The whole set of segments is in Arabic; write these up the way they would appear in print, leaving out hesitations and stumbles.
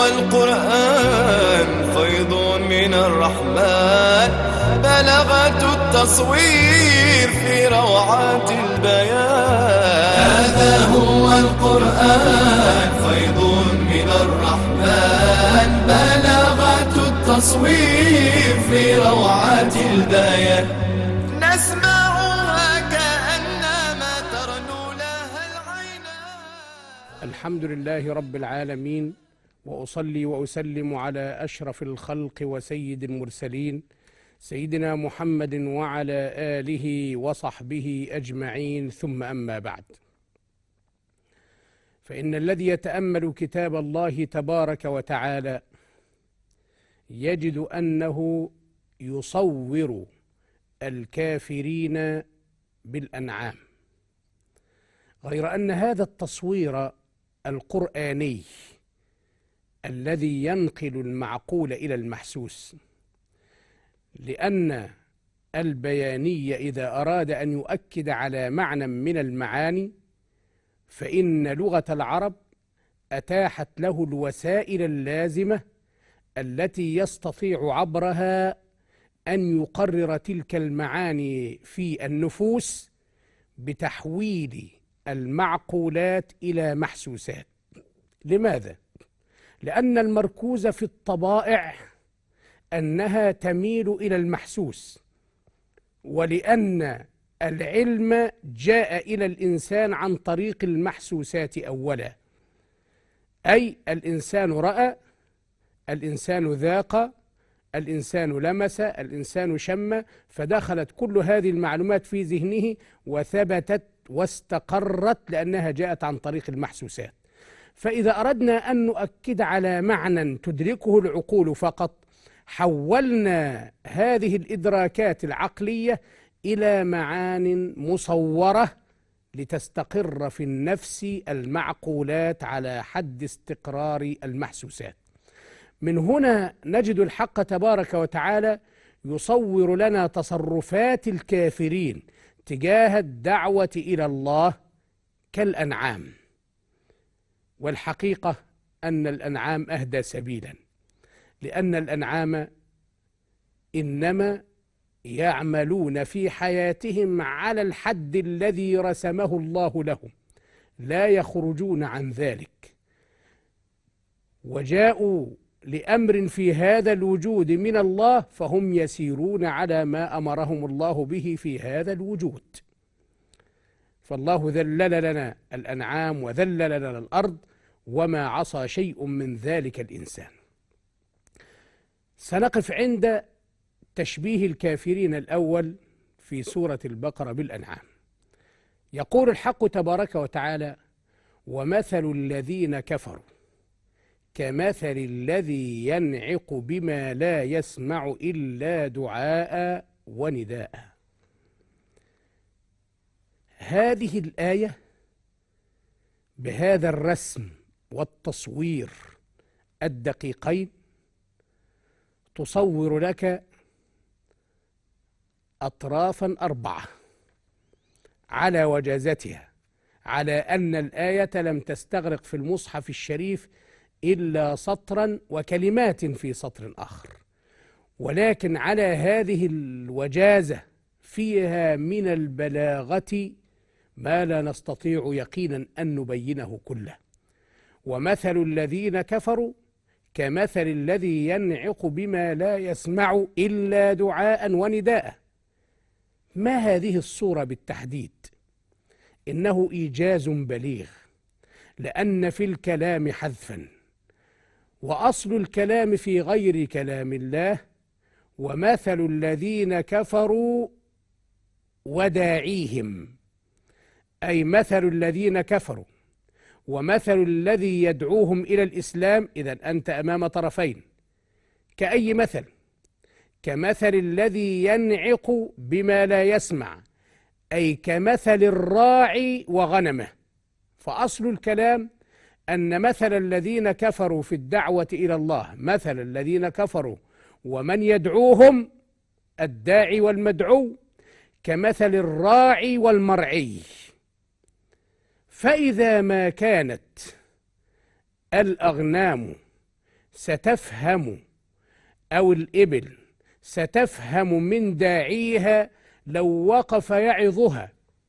هو القرآن فيض من الرحمن، بلغة التصوير في روعات البيان. هذا هو القرآن فيض من الرحمن، بلغة التصوير في روعات البيان. نسمعها كأنما ترنو لها العينان. الحمد لله رب العالمين، وأصلي وأسلم على أشرف الخلق وسيد المرسلين سيدنا محمد وعلى آله وصحبه أجمعين، ثم أما بعد. فإن الذي يتأمل كتاب الله تبارك وتعالى يجد أنه يصور الكافرين بالأنعام، غير أن هذا التصوير القرآني الذي ينقل المعقول إلى المحسوس، لأن البياني إذا أراد أن يؤكد على معنى من المعاني فإن لغة العرب أتاحت له الوسائل اللازمة التي يستطيع عبرها أن يقرر تلك المعاني في النفوس بتحويل المعقولات إلى محسوسات. لماذا؟ لأن المركوز في الطبائع أنها تميل إلى المحسوس، ولأن العلم جاء إلى الإنسان عن طريق المحسوسات أولا، أي الإنسان رأى، الإنسان ذاق، الإنسان لمس، الإنسان شم، فدخلت كل هذه المعلومات في ذهنه وثبتت واستقرت لأنها جاءت عن طريق المحسوسات. فإذا أردنا أن نؤكد على معنى تدركه العقول فقط، حولنا هذه الإدراكات العقلية إلى معان مصورة لتستقر في النفس المعقولات على حد استقرار المحسوسات. من هنا نجد الحق تبارك وتعالى يصور لنا تصرفات الكافرين تجاه الدعوة إلى الله كالأنعام، والحقيقة أن الأنعام أهدى سبيلا، لأن الأنعام إنما يعملون في حياتهم على الحد الذي رسمه الله لهم، لا يخرجون عن ذلك، وجاءوا لأمر في هذا الوجود من الله فهم يسيرون على ما أمرهم الله به في هذا الوجود. فالله ذلل لنا الأنعام وذلل لنا الأرض، وما عصى شيء من ذلك الإنسان. سنقف عند تشبيه الكافرين الأول في سورة البقرة بالأنعام. يقول الحق تبارك وتعالى: ومثل الذين كفروا كمثل الذي ينعق بما لا يسمع إلا دعاء ونداء. هذه الآية بهذا الرسم والتصوير الدقيقين تصور لك أطرافا أربعة على وجازتها، على أن الآية لم تستغرق في المصحف الشريف إلا سطرا وكلمات في سطر آخر، ولكن على هذه الوجازة فيها من البلاغة ما لا نستطيع يقينا أن نبينه كله. ومثل الذين كفروا كمثل الذي ينعق بما لا يسمع إلا دعاء ونداء. ما هذه الصورة بالتحديد؟ إنه إيجاز بليغ، لأن في الكلام حذفا، وأصل الكلام في غير كلام الله. ومثل الذين كفروا وداعيهم، أي مثل الذين كفروا ومثل الذي يدعوهم إلى الإسلام. إذن أنت أمام طرفين كأي مثل، كمثل الذي ينعق بما لا يسمع، أي كمثل الراعي وغنمه. فأصل الكلام أن مثل الذين كفروا في الدعوة إلى الله، مثل الذين كفروا ومن يدعوهم الداعي والمدعو، كمثل الراعي والمرعي. فإذا ما كانت الأغنام ستفهم أو الإبل ستفهم من داعيها لو وقف يعظها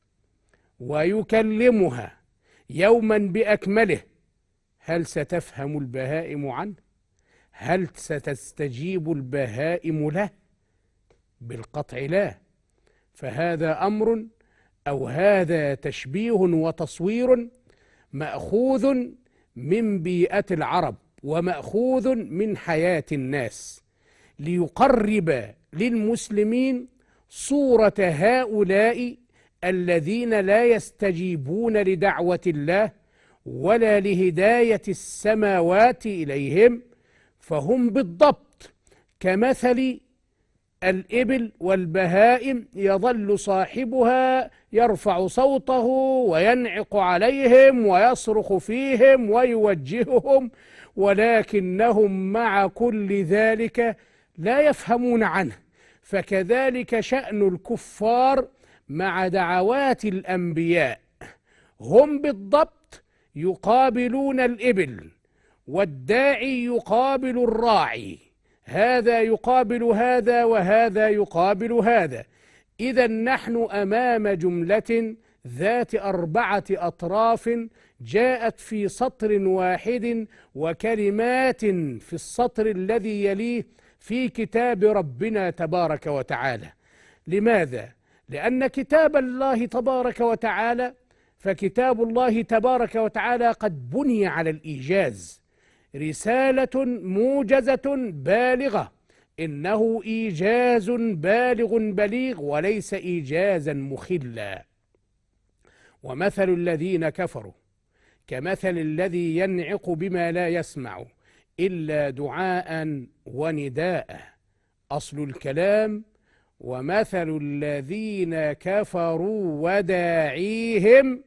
ويكلمها يوما بأكمله، هل ستفهم البهائم عنه؟ هل ستستجيب البهائم له؟ بالقطع لا. فهذا أمر أو هذا تشبيه وتصوير مأخوذ من بيئة العرب ومأخوذ من حياة الناس، ليقرب للمسلمين صورة هؤلاء الذين لا يستجيبون لدعوة الله ولا لهداية السماوات إليهم، فهم بالضبط كمثل الإبل والبهائم، يظل صاحبها يرفع صوته وينعق عليهم ويصرخ فيهم ويوجههم، ولكنهم مع كل ذلك لا يفهمون عنه. فكذلك شأن الكفار مع دعوات الأنبياء، هم بالضبط يقابلون الإبل، والداعي يقابل الراعي، هذا يقابل هذا وهذا يقابل هذا. إذا نحن أمام جملة ذات 4 أطراف جاءت في سطر واحد وكلمات في السطر الذي يليه في كتاب ربنا تبارك وتعالى. لماذا؟ لأن كتاب الله تبارك وتعالى، فكتاب الله تبارك وتعالى قد بني على الإيجاز، رسالة موجزة بالغة، إنه إيجاز بالغ بليغ وليس إيجازا مخلا. ومثل الذين كفروا كمثل الذي ينعق بما لا يسمع إلا دعاء ونداء. أصل الكلام: ومثل الذين كفروا وداعيهم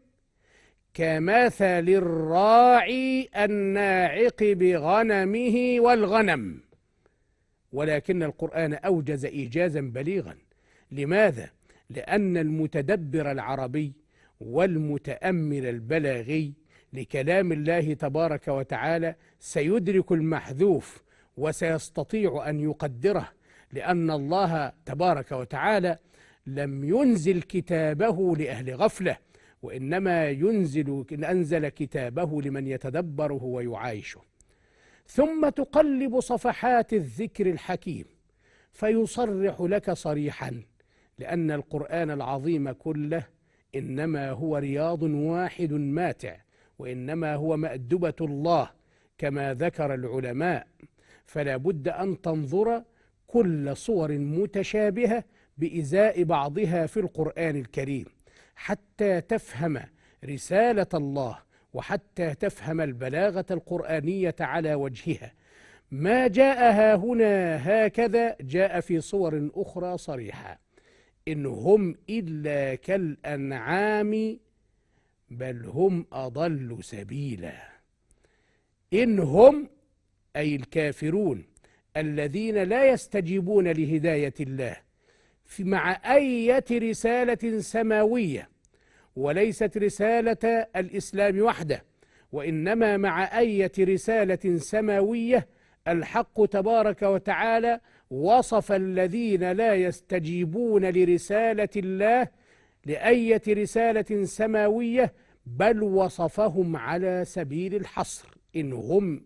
كمثل الراعي الناعق بغنمه والغنم. ولكن القرآن أوجز إيجازا بليغا. لماذا؟ لأن المتدبر العربي والمتأمل البلاغي لكلام الله تبارك وتعالى سيدرك المحذوف وسيستطيع أن يقدره، لأن الله تبارك وتعالى لم ينزل كتابه لأهل غفلة، وإنما أنزل كتابه لمن يتدبره ويعايشه. ثم تقلب صفحات الذكر الحكيم فيصرح لك صريحا، لأن القرآن العظيم كله إنما هو رياض واحد ماتع، وإنما هو مأدبة الله كما ذكر العلماء. فلا بد أن تنظر كل صور متشابهة بإزاء بعضها في القرآن الكريم حتى تفهم رسالة الله وحتى تفهم البلاغة القرآنية على وجهها. ما جاء هنا هكذا جاء في صور أخرى صريحة: إن هم إلا كالأنعام بل هم أضل سبيلا. إن هم أي الكافرون الذين لا يستجيبون لهداية الله مع أي رسالة سماوية، وليست رسالة الإسلام وحده، وإنما مع أي رسالة سماوية. الحق تبارك وتعالى وصف الذين لا يستجيبون لرسالة الله لأية رسالة سماوية، بل وصفهم على سبيل الحصر: إن هم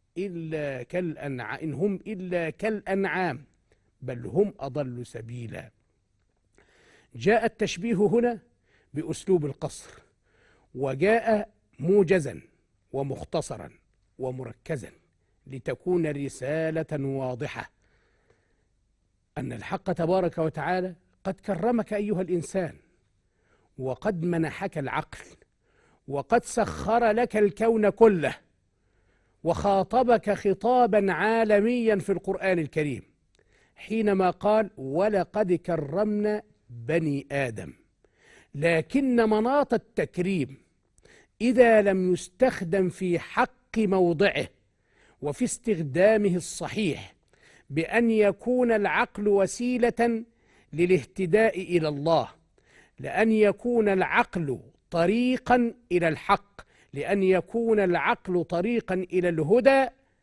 إلا كالأنعام بل هم أضل سبيلا. جاء التشبيه هنا بأسلوب القصر، وجاء موجزا ومختصرا ومركزا لتكون رسالة واضحة أن الحق تبارك وتعالى قد كرمك أيها الإنسان، وقد منحك العقل، وقد سخر لك الكون كله، وخاطبك خطابا عالميا في القرآن الكريم حينما قال: ولقد كرمنا بني آدم. لكن مناط التكريم إذا لم يستخدم في حق موضعه وفي استخدامه الصحيح، بأن يكون العقل وسيلة للاهتداء إلى الله، لأن يكون العقل طريقا إلى الحق، لأن يكون العقل طريقا إلى الهدى،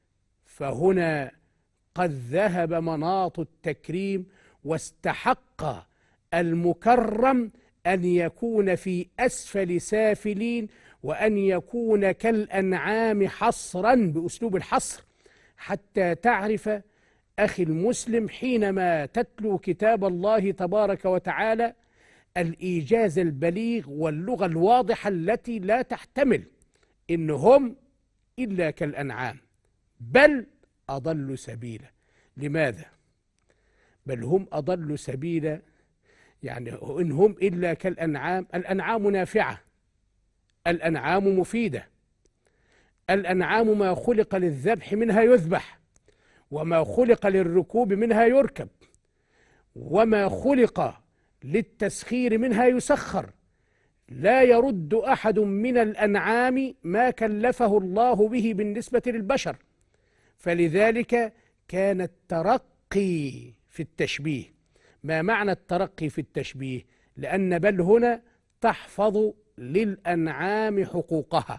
فهنا قد ذهب مناط التكريم، واستحق المكرم أن يكون في أسفل سافلين، وأن يكون كالأنعام حصرا بأسلوب الحصر، حتى تعرف أخي المسلم حينما تتلو كتاب الله تبارك وتعالى الإيجاز البليغ واللغة الواضحة التي لا تحتمل إنهم إلا كالأنعام بل أضل سبيلا. لماذا؟ بل هم أضل سبيلا، يعني إن هم إلا كالأنعام. الأنعام نافعة، الأنعام مفيدة، الأنعام ما خلق للذبح منها يذبح، وما خلق للركوب منها يركب، وما خلق للتسخير منها يسخر. لا يرد أحد من الأنعام ما كلفه الله به بالنسبة للبشر. فلذلك كان الترقي في التشبيه. ما معنى الترقي في التشبيه؟ لأن بل هنا تحفظ للأنعام حقوقها.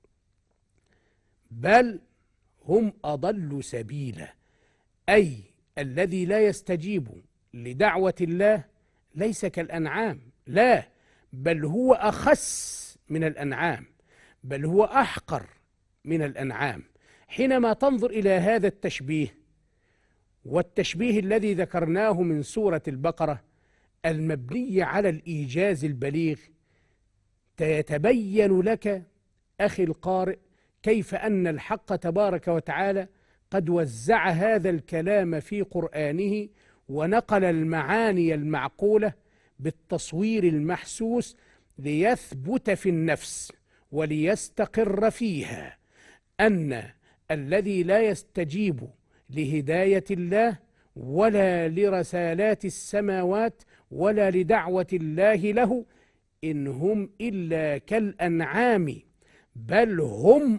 بل هم أضل سبيلا، أي الذي لا يستجيب لدعوة الله ليس كالأنعام، لا، بل هو أخس من الأنعام، بل هو أحقر من الأنعام. حينما تنظر إلى هذا التشبيه، والتشبيه الذي ذكرناه من سورة البقرة المبني على الإيجاز البليغ، يتبين لك أخي القارئ كيف أن الحق تبارك وتعالى قد وزع هذا الكلام في قرآنه، ونقل المعاني المعقولة بالتصوير المحسوس ليثبت في النفس وليستقر فيها أن الذي لا يستجيب لهداية الله ولا لرسالات السماوات ولا لدعوة الله له إن هم إلا كالأنعام بل هم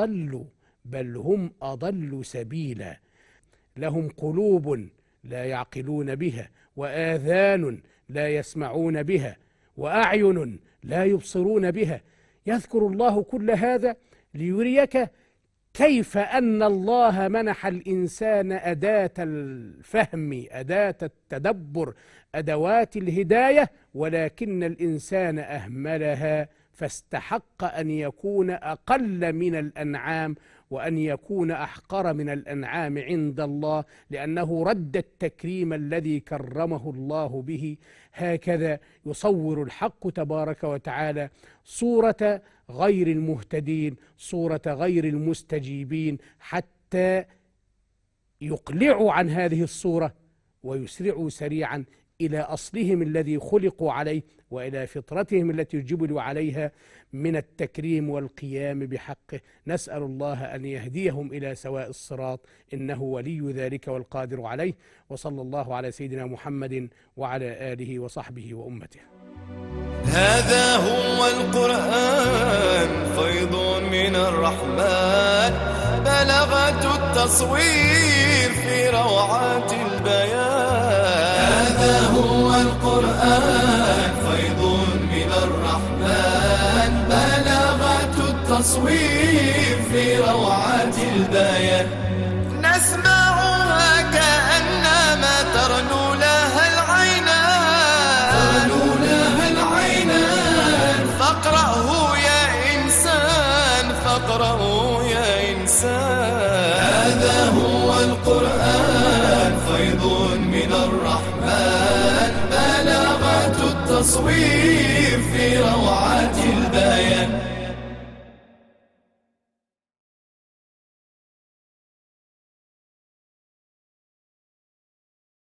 أضل سبيلا. لهم قلوب لا يعقلون بها، وآذان لا يسمعون بها، وأعين لا يبصرون بها. يذكر الله كل هذا ليريك كيف أن الله منح الإنسان أداة الفهم، أداة التدبر، أدوات الهداية، ولكن الإنسان أهملها، فاستحق أن يكون أقل من الأنعام وأن يكون أحقر من الأنعام عند الله، لأنه رد التكريم الذي كرمه الله به. هكذا يصور الحق تبارك وتعالى صورة غير المهتدين، صورة غير المستجيبين، حتى يقلعوا عن هذه الصورة ويسرعوا سريعا إلى أصلهم الذي خلقوا عليه، وإلى فطرتهم التي جبلوا عليها من التكريم والقيام بحقه. نسأل الله أن يهديهم إلى سواء الصراط، إنه ولي ذلك والقادر عليه. وصلى الله على سيدنا محمد وعلى آله وصحبه وأمته. هذا هو القرآن، فيض من الرحمن، بلغة التصوير في روعات البيان. هذا هو القرآن، فيض من الرحمن، بلغة التصوير في روعات البيان. نسمعها كأنما ترنو لها فاقرأه يا إنسان، فاقرأه يا إنسان. هذا هو القرآن، فيض من الرحمن، بلغة التصوير في